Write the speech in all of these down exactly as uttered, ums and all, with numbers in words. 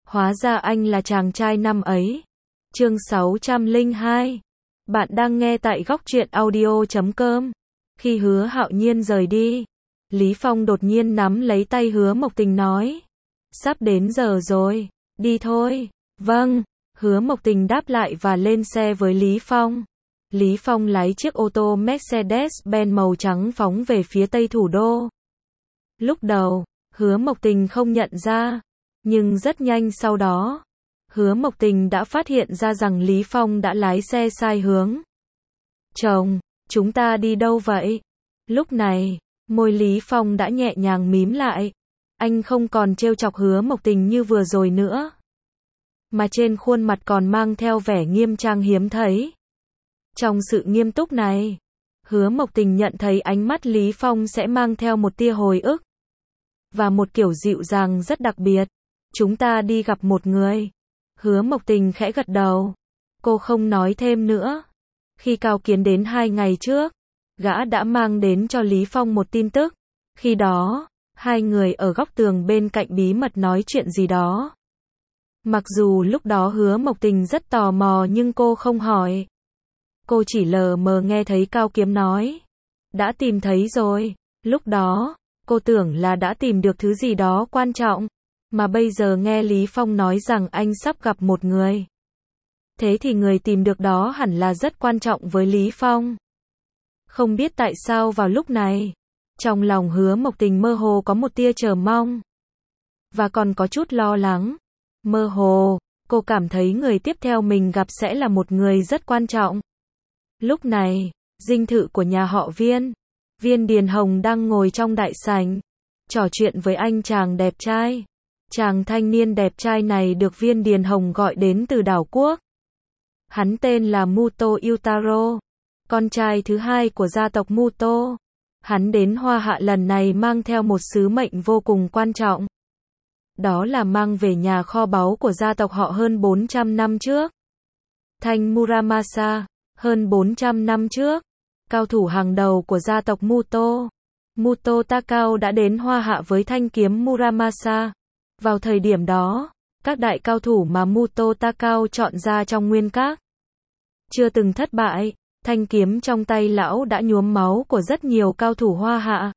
Hóa ra anh là chàng trai năm ấy. Chương sáu trăm lẻ hai. Bạn đang nghe tại góc truyện audio chấm com. Khi Hứa Hạo Nhiên rời đi, Lý Phong đột nhiên nắm lấy tay Hứa Mộc Tình nói. Sắp đến giờ rồi, đi thôi. Vâng, Hứa Mộc Tình đáp lại và lên xe với Lý Phong. Lý Phong lái chiếc ô tô Mercedes-Benz màu trắng phóng về phía tây thủ đô. Lúc đầu, Hứa Mộc Tình không nhận ra, nhưng rất nhanh sau đó, Hứa Mộc Tình đã phát hiện ra rằng Lý Phong đã lái xe sai hướng. Chồng, chúng ta đi đâu vậy? Lúc này, môi Lý Phong đã nhẹ nhàng mím lại. Anh không còn trêu chọc Hứa Mộc Tình như vừa rồi nữa, mà trên khuôn mặt còn mang theo vẻ nghiêm trang hiếm thấy. Trong sự nghiêm túc này, Hứa Mộc Tình nhận thấy ánh mắt Lý Phong sẽ mang theo một tia hồi ức và một kiểu dịu dàng rất đặc biệt. Chúng ta đi gặp một người. Hứa Mộc Tình khẽ gật đầu. Cô không nói thêm nữa. Khi Cao Kiến đến hai ngày trước, gã đã mang đến cho Lý Phong một tin tức. Khi đó, hai người ở góc tường bên cạnh bí mật nói chuyện gì đó. Mặc dù lúc đó Hứa Mộc Tình rất tò mò nhưng cô không hỏi. Cô chỉ lờ mờ nghe thấy Cao Kiếm nói. Đã tìm thấy rồi. Lúc đó, cô tưởng là đã tìm được thứ gì đó quan trọng. Mà bây giờ nghe Lý Phong nói rằng anh sắp gặp một người. Thế thì người tìm được đó hẳn là rất quan trọng với Lý Phong. Không biết tại sao vào lúc này, trong lòng Hứa Mộc Tình mơ hồ có một tia chờ mong. Và còn có chút lo lắng. Mơ hồ, cô cảm thấy người tiếp theo mình gặp sẽ là một người rất quan trọng. Lúc này, dinh thự của nhà họ Viên, Viên Điền Hồng đang ngồi trong đại sảnh, trò chuyện với anh chàng đẹp trai. Chàng thanh niên đẹp trai này được Viên Điền Hồng gọi đến từ đảo quốc. Hắn tên là Muto Yutaro, con trai thứ hai của gia tộc Muto. Hắn đến Hoa Hạ lần này mang theo một sứ mệnh vô cùng quan trọng. Đó là mang về nhà kho báu của gia tộc họ hơn bốn trăm năm trước. Thanh Muramasa, hơn bốn trăm năm trước, cao thủ hàng đầu của gia tộc Muto, Muto Takao đã đến Hoa Hạ với thanh kiếm Muramasa. Vào thời điểm đó, các đại cao thủ mà Muto Takao chọn ra trong nguyên các chưa từng thất bại. Thanh kiếm trong tay lão đã nhuốm máu của rất nhiều cao thủ Hoa Hạ.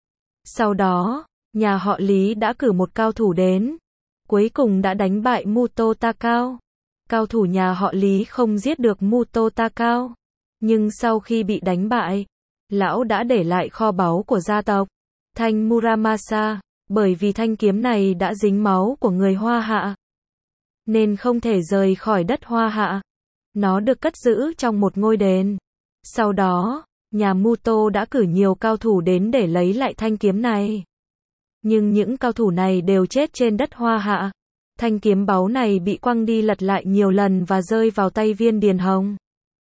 Sau đó, nhà họ Lý đã cử một cao thủ đến, cuối cùng đã đánh bại Muto Takao. Cao thủ nhà họ Lý không giết được Muto Takao, nhưng sau khi bị đánh bại, lão đã để lại kho báu của gia tộc, thanh Muramasa. Bởi vì thanh kiếm này đã dính máu của người Hoa Hạ, nên không thể rời khỏi đất Hoa Hạ. Nó được cất giữ trong một ngôi đền. Sau đó, nhà Muto đã cử nhiều cao thủ đến để lấy lại thanh kiếm này. Nhưng những cao thủ này đều chết trên đất Hoa Hạ. Thanh kiếm báu này bị quăng đi lật lại nhiều lần và rơi vào tay Viên Điền Hồng.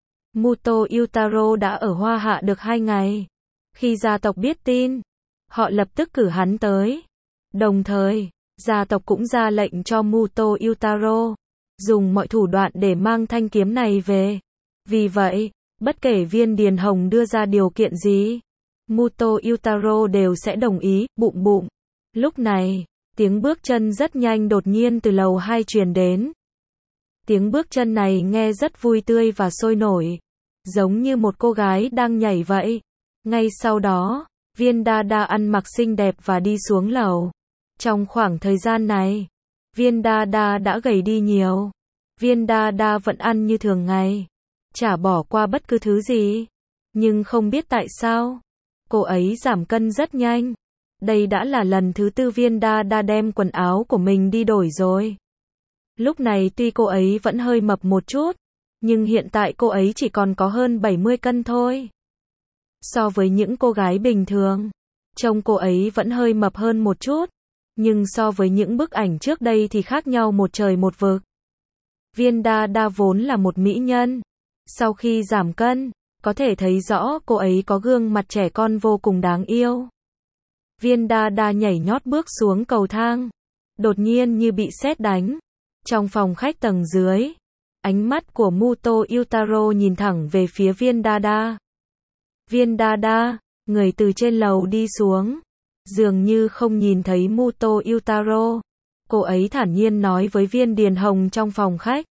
Muto Yutaro đã ở Hoa Hạ được hai ngày. Khi gia tộc biết tin, họ lập tức cử hắn tới. Đồng thời, gia tộc cũng ra lệnh cho Muto Yutaro dùng mọi thủ đoạn để mang thanh kiếm này về. Vì vậy, bất kể Viên Điền Hồng đưa ra điều kiện gì, Muto Yutaro đều sẽ đồng ý. Bụm bụm. Lúc này, tiếng bước chân rất nhanh đột nhiên từ lầu hai truyền đến. Tiếng bước chân này nghe rất vui tươi và sôi nổi, giống như một cô gái đang nhảy vậy. Ngay sau đó, Viên Đa Đa ăn mặc xinh đẹp và đi xuống lầu. Trong khoảng thời gian này, Viên Đa Đa đã gầy đi nhiều. Viên Đa Đa vẫn ăn như thường ngày, chả bỏ qua bất cứ thứ gì. Nhưng không biết tại sao, cô ấy giảm cân rất nhanh. Đây đã là lần thứ tư Viên Đa Đa đem quần áo của mình đi đổi rồi. Lúc này tuy cô ấy vẫn hơi mập một chút, nhưng hiện tại cô ấy chỉ còn có hơn bảy mươi cân thôi. So với những cô gái bình thường, trông cô ấy vẫn hơi mập hơn một chút. Nhưng so với những bức ảnh trước đây thì khác nhau một trời một vực. Viên Đa Đa vốn là một mỹ nhân. Sau khi giảm cân, có thể thấy rõ cô ấy có gương mặt trẻ con vô cùng đáng yêu. Viên Đa Đa nhảy nhót bước xuống cầu thang. Đột nhiên như bị sét đánh. Trong phòng khách tầng dưới, ánh mắt của Muto Yutaro nhìn thẳng về phía Viên Đa Đa. Viên Đa Đa, người từ trên lầu đi xuống, dường như không nhìn thấy Muto Yutaro. Cô ấy thản nhiên nói với Viên Điền Hồng trong phòng khách.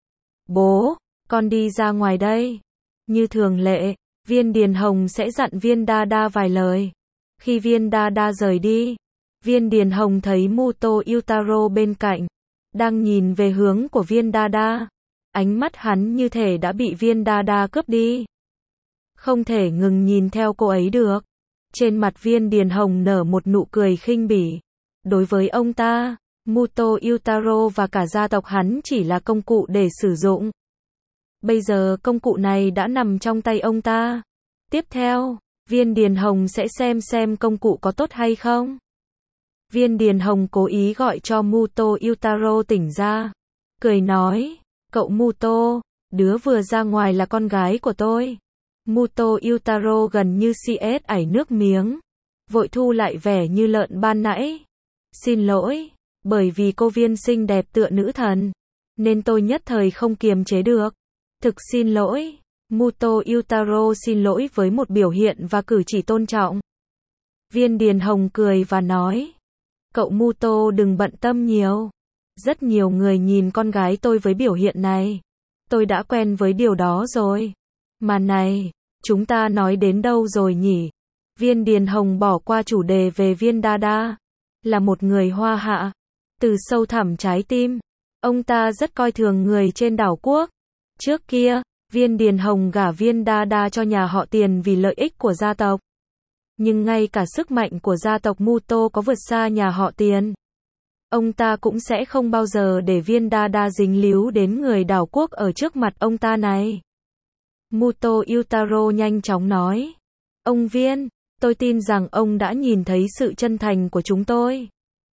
Bố, con đi ra ngoài đây. Như thường lệ, Viên Điền Hồng sẽ dặn Viên Đa Đa vài lời. Khi Viên Đa Đa rời đi, Viên Điền Hồng thấy Muto Yutaro bên cạnh, đang nhìn về hướng của Viên Đa Đa. Ánh mắt hắn như thể đã bị Viên Đa Đa cướp đi. Không thể ngừng nhìn theo cô ấy được. Trên mặt Viên Điền Hồng nở một nụ cười khinh bỉ. Đối với ông ta, Muto Yutaro và cả gia tộc hắn chỉ là công cụ để sử dụng. Bây giờ công cụ này đã nằm trong tay ông ta. Tiếp theo, Viên Điền Hồng sẽ xem xem công cụ có tốt hay không. Viên Điền Hồng cố ý gọi cho Muto Yutaro tỉnh ra. Cười nói, cậu Muto, đứa vừa ra ngoài là con gái của tôi. Muto Yutaro gần như xì ét ảy nước miếng. Vội thu lại vẻ như lợn ban nãy. Xin lỗi, bởi vì cô Viên xinh đẹp tựa nữ thần, nên tôi nhất thời không kiềm chế được. Thực xin lỗi. Muto Yutaro xin lỗi với một biểu hiện và cử chỉ tôn trọng. Viên Điền Hồng cười và nói, cậu Muto đừng bận tâm nhiều. Rất nhiều người nhìn con gái tôi với biểu hiện này. Tôi đã quen với điều đó rồi. Mà này, chúng ta nói đến đâu rồi nhỉ? Viên Điền Hồng bỏ qua chủ đề về Viên Đa Đa. Là một người Hoa Hạ. Từ sâu thẳm trái tim, ông ta rất coi thường người trên đảo quốc. Trước kia, Viên Điền Hồng gả Viên Đa Đa cho nhà họ Tiền vì lợi ích của gia tộc. Nhưng ngay cả sức mạnh của gia tộc Muto có vượt xa nhà họ Tiền, ông ta cũng sẽ không bao giờ để Viên Đa Đa dính líu đến người đảo quốc ở trước mặt ông ta này. Muto Yutaro nhanh chóng nói, ông Viên, tôi tin rằng ông đã nhìn thấy sự chân thành của chúng tôi.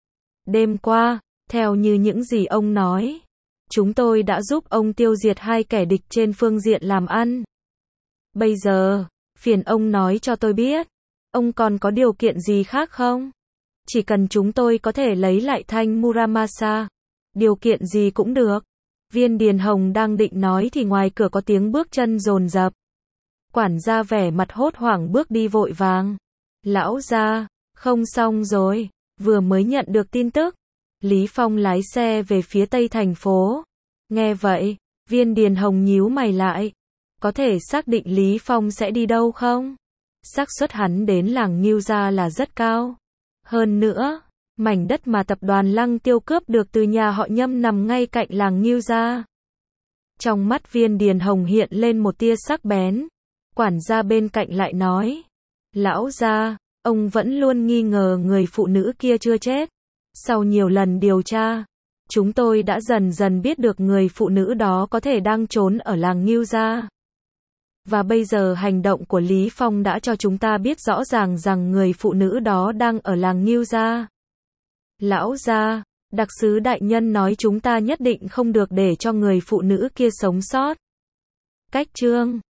Đêm qua, theo như những gì ông nói, chúng tôi đã giúp ông tiêu diệt hai kẻ địch trên phương diện làm ăn. Bây giờ, phiền ông nói cho tôi biết, ông còn có điều kiện gì khác không? Chỉ cần chúng tôi có thể lấy lại thanh Muramasa, điều kiện gì cũng được. Viên Điền Hồng đang định nói thì ngoài cửa có tiếng bước chân dồn dập. Quản gia vẻ mặt hốt hoảng bước đi vội vàng. Lão gia, không xong rồi, vừa mới nhận được tin tức. Lý Phong lái xe về phía tây thành phố. Nghe vậy, Viên Điền Hồng nhíu mày lại. Có thể xác định Lý Phong sẽ đi đâu không? Xác suất hắn đến làng Ngưu Gia là rất cao. Hơn nữa, mảnh đất mà tập đoàn Lăng Tiêu cướp được từ nhà họ Nhâm nằm ngay cạnh làng Ngưu Gia. Trong mắt Viên Điền Hồng hiện lên một tia sắc bén. Quản gia bên cạnh lại nói, lão gia, ông vẫn luôn nghi ngờ người phụ nữ kia chưa chết. Sau nhiều lần điều tra, chúng tôi đã dần dần biết được người phụ nữ đó có thể đang trốn ở làng Ngưu Gia. Và bây giờ hành động của Lý Phong đã cho chúng ta biết rõ ràng rằng người phụ nữ đó đang ở làng Ngưu Gia. Lão gia, đặc sứ đại nhân nói chúng ta nhất định không được để cho người phụ nữ kia sống sót. Cách chương